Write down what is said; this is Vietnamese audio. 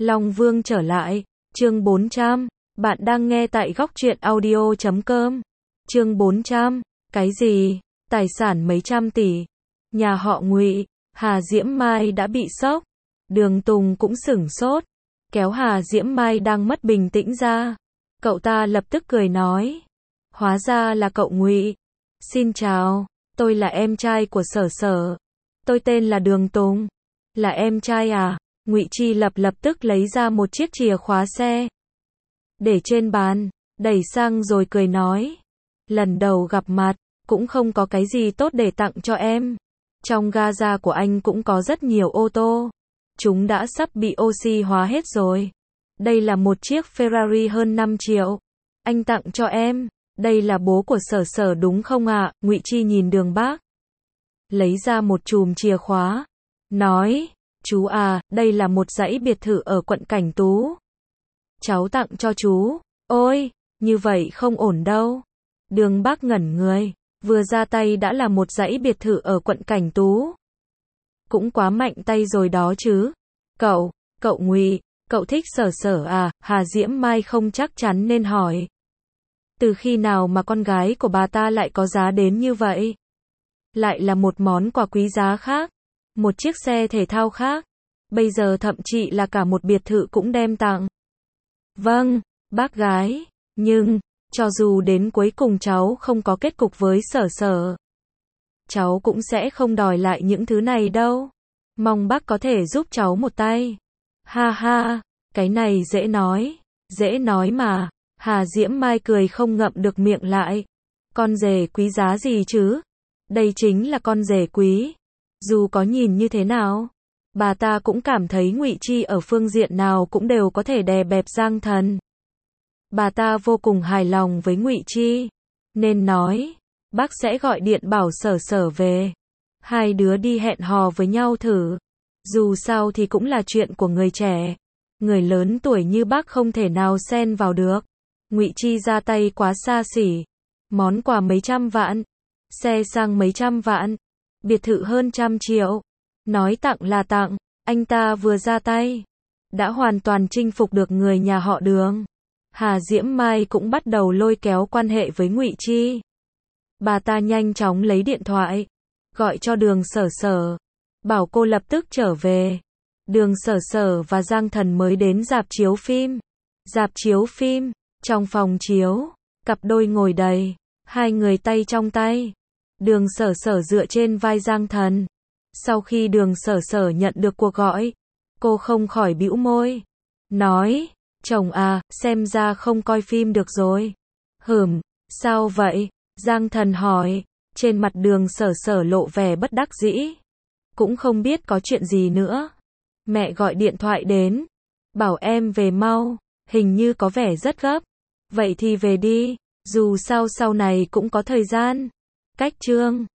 Long Vương trở lại, chương 400, bạn đang nghe tại góc truyện audio.com. Chương 400, cái gì? Tài sản mấy trăm tỷ. Nhà họ Ngụy, Hà Diễm Mai đã bị sốc. Đường Tùng cũng sửng sốt, kéo Hà Diễm Mai đang mất bình tĩnh ra. Cậu ta lập tức cười nói, hóa ra là cậu Ngụy. Xin chào, tôi là em trai của Sở Sở. Tôi tên là Đường Tùng. Là em trai à? Ngụy Chi lập tức lấy ra một chiếc chìa khóa xe, để trên bàn, đẩy sang rồi cười nói, lần đầu gặp mặt, cũng không có cái gì tốt để tặng cho em. Trong gaza của anh cũng có rất nhiều ô tô, chúng đã sắp bị oxy hóa hết rồi. Đây là một chiếc Ferrari hơn 5 triệu. Anh tặng cho em. Đây là bố của Sở Sở đúng không ạ? Ngụy Chi nhìn Đường Bác, lấy ra một chùm chìa khóa, nói, chú à, đây là một dãy biệt thự ở quận Cảnh Tú. Cháu tặng cho chú. Ôi, như vậy không ổn đâu. Đường Bác ngẩn người, vừa ra tay đã là một dãy biệt thự ở quận Cảnh Tú. Cũng quá mạnh tay rồi đó chứ. Cậu Ngụy, cậu thích Sở Sở à? Hà Diễm Mai không chắc chắn nên hỏi. Từ khi nào mà con gái của bà ta lại có giá đến như vậy? Lại là một món quà quý giá khác, một chiếc xe thể thao khác, bây giờ thậm chí là cả một biệt thự cũng đem tặng. Vâng, bác gái, nhưng, cho dù đến cuối cùng cháu không có kết cục với Sở Sở, cháu cũng sẽ không đòi lại những thứ này đâu. Mong bác có thể giúp cháu một tay. Ha ha, cái này dễ nói mà. Hà Diễm Mai cười không ngậm được miệng lại. Con rể quý giá gì chứ? Đây chính là con rể quý. Dù có nhìn như thế nào, bà ta cũng cảm thấy Ngụy Chi ở phương diện nào cũng đều có thể đè bẹp Giang Thần. Bà ta vô cùng hài lòng với Ngụy Chi, nên nói, bác sẽ gọi điện bảo Sở Sở về. Hai đứa đi hẹn hò với nhau thử. Dù sao thì cũng là chuyện của người trẻ. Người lớn tuổi như bác không thể nào xen vào được. Ngụy Chi ra tay quá xa xỉ. Món quà mấy trăm vạn, xe sang mấy trăm vạn, biệt thự hơn 100 triệu. Nói tặng là tặng, anh ta vừa ra tay, đã hoàn toàn chinh phục được người nhà họ Đường. Hà Diễm Mai cũng bắt đầu lôi kéo quan hệ với Ngụy Chi. Bà ta nhanh chóng lấy điện thoại, gọi cho Đường Sở Sở, bảo cô lập tức trở về. Đường Sở Sở và Giang Thần mới đến rạp chiếu phim. Rạp chiếu phim, trong phòng chiếu, cặp đôi ngồi đầy, hai người tay trong tay. Đường Sở Sở dựa trên vai Giang Thần. Sau khi Đường Sở Sở nhận được cuộc gọi, cô không khỏi bĩu môi, nói, chồng à, xem ra không coi phim được rồi. Sao vậy? Giang Thần hỏi. Trên mặt Đường Sở Sở lộ vẻ bất đắc dĩ. Cũng không biết có chuyện gì nữa. Mẹ gọi điện thoại đến, bảo em về mau, hình như có vẻ rất gấp. Vậy thì về đi, dù sao sau này cũng có thời gian. Cách chương